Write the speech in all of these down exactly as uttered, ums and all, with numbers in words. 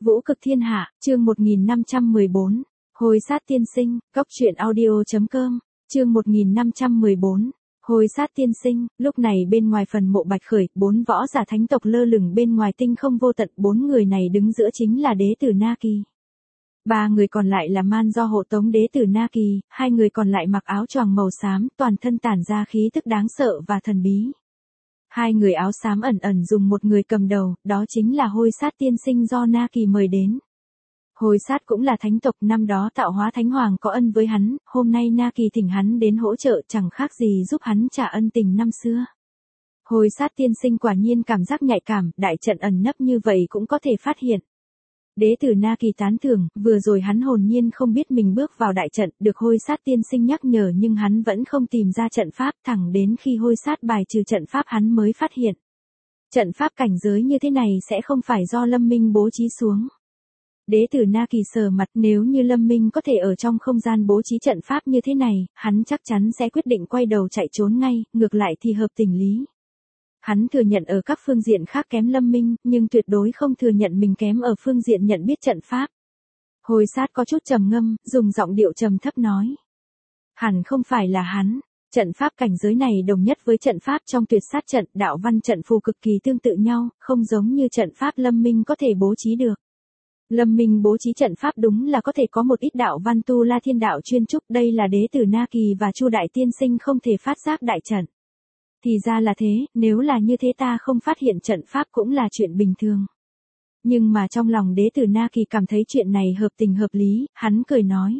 Vũ cực thiên hạ, chương một nghìn năm trăm mười bốn. Hồi sát tiên sinh, cốc truyện audio.com, chương một nghìn năm trăm mười bốn. Hồi sát tiên sinh, lúc này bên ngoài phần mộ Bạch Khởi, bốn võ giả thánh tộc lơ lửng bên ngoài tinh không vô tận, bốn người này đứng giữa chính là đế tử Na Kỳ. Ba người còn lại là man do hộ tống đế tử Na Kỳ, hai người còn lại mặc áo choàng màu xám, toàn thân tản ra khí tức đáng sợ và thần bí. Hai người áo xám ẩn ẩn dùng một người cầm đầu, đó chính là Hôi sát tiên sinh do Na Kỳ mời đến. Hôi sát cũng là thánh tộc, năm đó tạo hóa thánh hoàng có ân với hắn, hôm nay Na Kỳ thỉnh hắn đến hỗ trợ chẳng khác gì giúp hắn trả ân tình năm xưa. Hôi sát tiên sinh quả nhiên cảm giác nhạy cảm, đại trận ẩn nấp như vậy cũng có thể phát hiện. Đế tử Na Kỳ tán thưởng, vừa rồi hắn hồn nhiên không biết mình bước vào đại trận, được Hôi sát tiên sinh nhắc nhở nhưng hắn vẫn không tìm ra trận pháp, thẳng đến khi Hôi sát bài trừ trận pháp hắn mới phát hiện. Trận pháp cảnh giới như thế này sẽ không phải do Lâm Minh bố trí xuống. Đế tử Na Kỳ sờ mặt, nếu như Lâm Minh có thể ở trong không gian bố trí trận pháp như thế này, hắn chắc chắn sẽ quyết định quay đầu chạy trốn ngay, ngược lại thì hợp tình lý. Hắn thừa nhận ở các phương diện khác kém Lâm Minh, nhưng tuyệt đối không thừa nhận mình kém ở phương diện nhận biết trận pháp. Hôi sát có chút trầm ngâm, dùng giọng điệu trầm thấp nói. Hẳn không phải là hắn, trận pháp cảnh giới này đồng nhất với trận pháp trong tuyệt sát trận, đạo văn trận phù cực kỳ tương tự nhau, không giống như trận pháp Lâm Minh có thể bố trí được. Lâm Minh bố trí trận pháp đúng là có thể có một ít đạo văn tu la thiên đạo chuyên trúc, đây là đế tử Na Kỳ và Chu đại tiên sinh không thể phát giác đại trận. Thì ra là thế, nếu là như thế ta không phát hiện trận pháp cũng là chuyện bình thường. Nhưng mà trong lòng đế tử Na Kỳ cảm thấy chuyện này hợp tình hợp lý, hắn cười nói.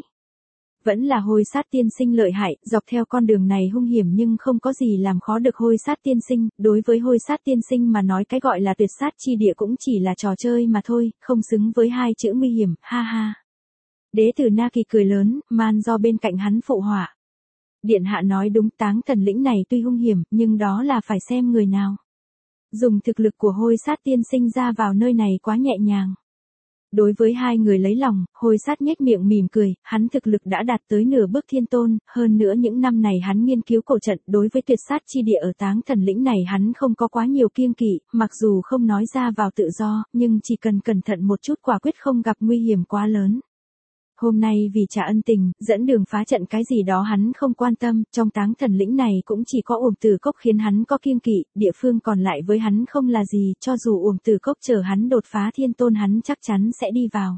Vẫn là Hôi sát tiên sinh lợi hại, dọc theo con đường này hung hiểm nhưng không có gì làm khó được Hôi sát tiên sinh, đối với Hôi sát tiên sinh mà nói cái gọi là tuyệt sát chi địa cũng chỉ là trò chơi mà thôi, không xứng với hai chữ nguy hiểm, ha ha. Đế tử Na Kỳ cười lớn, man do bên cạnh hắn phụ họa. Điện hạ nói đúng, Táng Thần lĩnh này tuy hung hiểm, nhưng đó là phải xem người nào. Dùng thực lực của Hôi sát tiên sinh ra vào nơi này quá nhẹ nhàng. Đối với hai người lấy lòng, Hôi sát nhếch miệng mỉm cười, hắn thực lực đã đạt tới nửa bước thiên tôn, hơn nữa những năm này hắn nghiên cứu cổ trận, đối với tuyệt sát chi địa ở Táng Thần lĩnh này hắn không có quá nhiều kiêng kỵ, mặc dù không nói ra vào tự do, nhưng chỉ cần cẩn thận một chút quả quyết không gặp nguy hiểm quá lớn. Hôm nay vì trả ân tình, dẫn đường phá trận cái gì đó hắn không quan tâm, trong Táng Thần lĩnh này cũng chỉ có Uổng Tử Cốc khiến hắn có kiêng kỵ, địa phương còn lại với hắn không là gì, cho dù Uổng Tử Cốc chờ hắn đột phá thiên tôn hắn chắc chắn sẽ đi vào.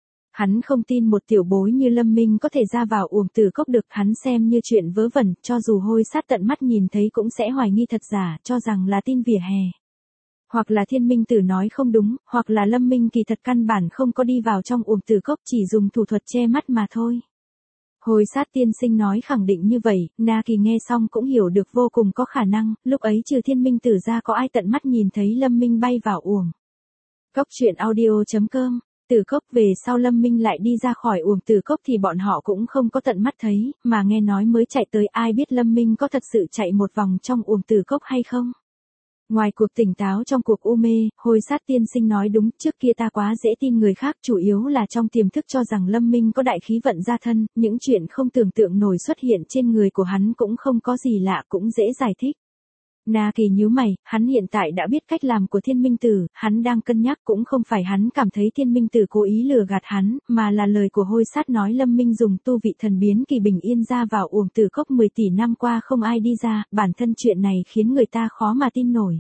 Hắn không tin một tiểu bối như Lâm Minh có thể ra vào Uổng Tử Cốc được, hắn xem như chuyện vớ vẩn, cho dù Hôi sát tận mắt nhìn thấy cũng sẽ hoài nghi thật giả, cho rằng là tin vỉa hè. Hoặc là Thiên Minh Tử nói không đúng, hoặc là Lâm Minh kỳ thật căn bản không có đi vào trong Uổng Tử Cốc, chỉ dùng thủ thuật che mắt mà thôi. Hôi sát tiên sinh nói khẳng định như vậy, Na Kỳ nghe xong cũng hiểu được vô cùng có khả năng, lúc ấy trừ Thiên Minh Tử ra có ai tận mắt nhìn thấy Lâm Minh bay vào Uổng. Cốc truyện audio.com, Tử Cốc về sau Lâm Minh lại đi ra khỏi Uổng Tử Cốc thì bọn họ cũng không có tận mắt thấy, mà nghe nói mới chạy tới, ai biết Lâm Minh có thật sự chạy một vòng trong Uổng Tử Cốc hay không. Ngoài cuộc tỉnh táo trong cuộc u mê, Hôi sát tiên sinh nói đúng, trước kia ta quá dễ tin người khác, chủ yếu là trong tiềm thức cho rằng Lâm Minh có đại khí vận gia thân, những chuyện không tưởng tượng nổi xuất hiện trên người của hắn cũng không có gì lạ, cũng dễ giải thích. Na Kỳ nhíu mày, hắn hiện tại đã biết cách làm của Thiên Minh Tử, hắn đang cân nhắc cũng không phải hắn cảm thấy Thiên Minh Tử cố ý lừa gạt hắn, mà là lời của Hôi sát nói Lâm Minh dùng tu vị thần biến kỳ bình yên ra vào Uổng Tử Cốc mười tỷ năm qua không ai đi ra, bản thân chuyện này khiến người ta khó mà tin nổi.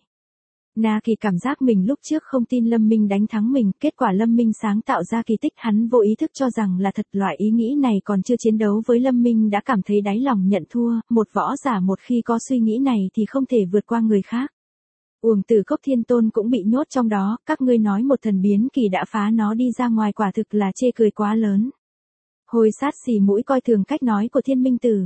Na Kỳ cảm giác mình lúc trước không tin Lâm Minh đánh thắng mình, kết quả Lâm Minh sáng tạo ra kỳ tích, hắn vô ý thức cho rằng là thật, loại ý nghĩ này còn chưa chiến đấu với Lâm Minh đã cảm thấy đáy lòng nhận thua, một võ giả một khi có suy nghĩ này thì không thể vượt qua người khác. Uổng Tử Cốc thiên tôn cũng bị nhốt trong đó, các ngươi nói một thần biến kỳ đã phá nó đi ra ngoài quả thực là chê cười quá lớn. Hôi sát xì mũi coi thường cách nói của Thiên Minh Tử.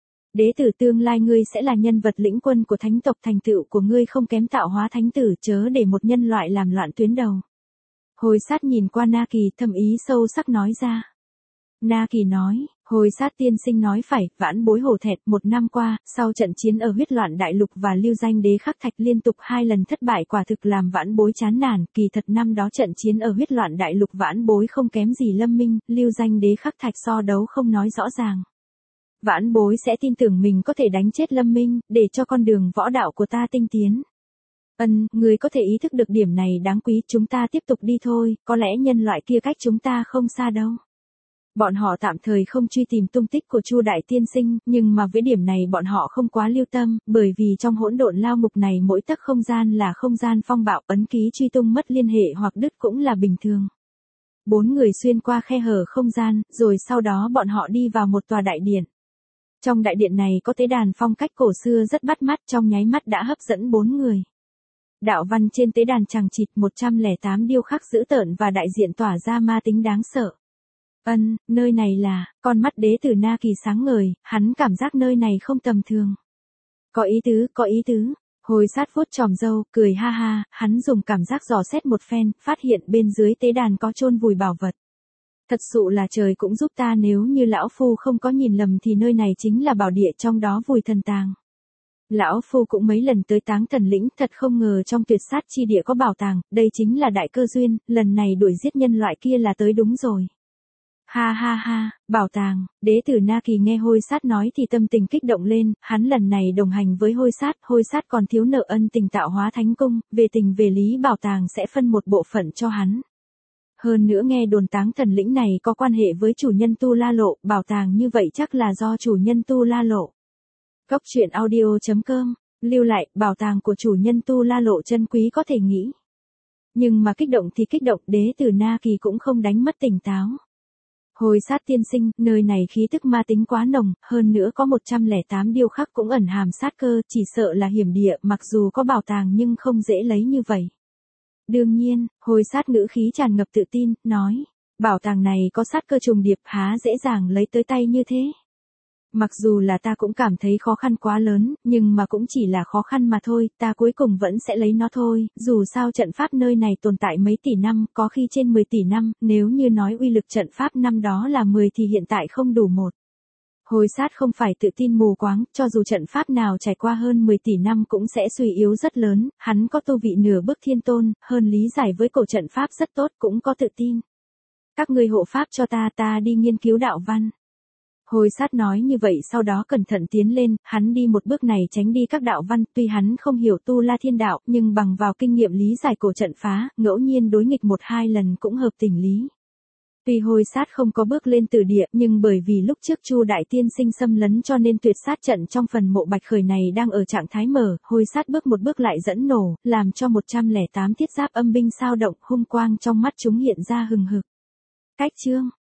Đế tử tương lai ngươi sẽ là nhân vật lĩnh quân của thánh tộc, thành tựu của ngươi không kém tạo hóa thánh tử, chớ để một nhân loại làm loạn tuyến đầu. Hôi sát nhìn qua Na Kỳ, thầm ý sâu sắc nói ra. Na Kỳ nói, Hôi sát tiên sinh nói phải, vãn bối hổ thẹn, một năm qua, sau trận chiến ở huyết loạn đại lục và lưu danh đế khắc thạch liên tục hai lần thất bại quả thực làm vãn bối chán nản, kỳ thật năm đó trận chiến ở huyết loạn đại lục vãn bối không kém gì Lâm Minh, lưu danh đế khắc thạch so đấu không nói rõ ràng. Vãn bối sẽ tin tưởng mình có thể đánh chết Lâm Minh, để cho con đường võ đạo của ta tinh tiến. Ân, người có thể ý thức được điểm này đáng quý, chúng ta tiếp tục đi thôi, có lẽ nhân loại kia cách chúng ta không xa đâu. Bọn họ tạm thời không truy tìm tung tích của Chu đại tiên sinh, nhưng mà với điểm này bọn họ không quá lưu tâm, bởi vì trong hỗn độn lao ngục này mỗi tấc không gian là không gian phong bạo, ấn ký truy tung mất liên hệ hoặc đứt cũng là bình thường. Bốn người xuyên qua khe hở không gian, rồi sau đó bọn họ đi vào một tòa đại điện. Trong đại điện này có tế đàn phong cách cổ xưa rất bắt mắt, trong nháy mắt đã hấp dẫn bốn người. Đạo văn trên tế đàn chằng chịt một trăm lẻ tám điêu khắc dữ tợn và đại diện tỏa ra ma tính đáng sợ. Ân, nơi này là, con mắt đế tử Na Kỳ sáng ngời, hắn cảm giác nơi này không tầm thường. Có ý tứ, có ý tứ. Hồi sát vuốt chòm râu, cười ha ha, hắn dùng cảm giác dò xét một phen, phát hiện bên dưới tế đàn có chôn vùi bảo vật. Thật sự là trời cũng giúp ta, nếu như lão phu không có nhìn lầm thì nơi này chính là bảo địa, trong đó vùi thần tàng. Lão phu cũng mấy lần tới Táng Thần Lĩnh, thật không ngờ trong tuyệt sát chi địa có bảo tàng, đây chính là đại cơ duyên, lần này đuổi giết nhân loại kia là tới đúng rồi. Ha ha ha, bảo tàng, đế tử Na Kỳ nghe Hôi Sát nói thì tâm tình kích động lên, hắn lần này đồng hành với Hôi Sát, Hôi Sát còn thiếu nợ ân tình tạo hóa thánh cung, về tình về lý bảo tàng sẽ phân một bộ phận cho hắn. Hơn nữa nghe đồn Táng Thần Lĩnh này có quan hệ với chủ nhân Tu La Lộ, bảo tàng như vậy chắc là do chủ nhân Tu La Lộ. Góc truyện audio chấm com, lưu lại, bảo tàng của chủ nhân Tu La Lộ chân quý có thể nghĩ. Nhưng mà kích động thì kích động, đế tử Na Kỳ cũng không đánh mất tỉnh táo. Hồi sát tiên sinh, nơi này khí tức ma tính quá nồng, hơn nữa có một trăm lẻ tám điêu khắc cũng ẩn hàm sát cơ, chỉ sợ là hiểm địa, mặc dù có bảo tàng nhưng không dễ lấy như vậy. Đương nhiên, hồi sát ngữ khí tràn ngập tự tin, nói, bảo tàng này có sát cơ trùng điệp, há dễ dàng lấy tới tay như thế. Mặc dù là ta cũng cảm thấy khó khăn quá lớn, nhưng mà cũng chỉ là khó khăn mà thôi, ta cuối cùng vẫn sẽ lấy nó thôi, dù sao trận pháp nơi này tồn tại mấy tỷ năm, có khi trên mười tỷ năm, nếu như nói uy lực trận pháp năm đó là mười thì hiện tại không đủ một. Hồi sát không phải tự tin mù quáng, cho dù trận pháp nào trải qua hơn mười tỷ năm cũng sẽ suy yếu rất lớn, hắn có tu vị nửa bước thiên tôn, hơn lý giải với cổ trận pháp rất tốt, cũng có tự tin. Các ngươi hộ pháp cho ta, ta đi nghiên cứu đạo văn. Hồi sát nói như vậy sau đó cẩn thận tiến lên, hắn đi một bước này tránh đi các đạo văn, tuy hắn không hiểu Tu La Thiên Đạo, nhưng bằng vào kinh nghiệm lý giải cổ trận phá, ngẫu nhiên đối nghịch một hai lần cũng hợp tình lý. Tuy hồi sát không có bước lên tử địa, nhưng bởi vì lúc trước Chu đại tiên sinh xâm lấn cho nên tuyệt sát trận trong phần mộ bạch khởi này đang ở trạng thái mở, hồi sát bước một bước lại dẫn nổ, làm cho một trăm lẻ tám thiết giáp âm binh sao động, hung quang trong mắt chúng hiện ra hừng hực. Cách chương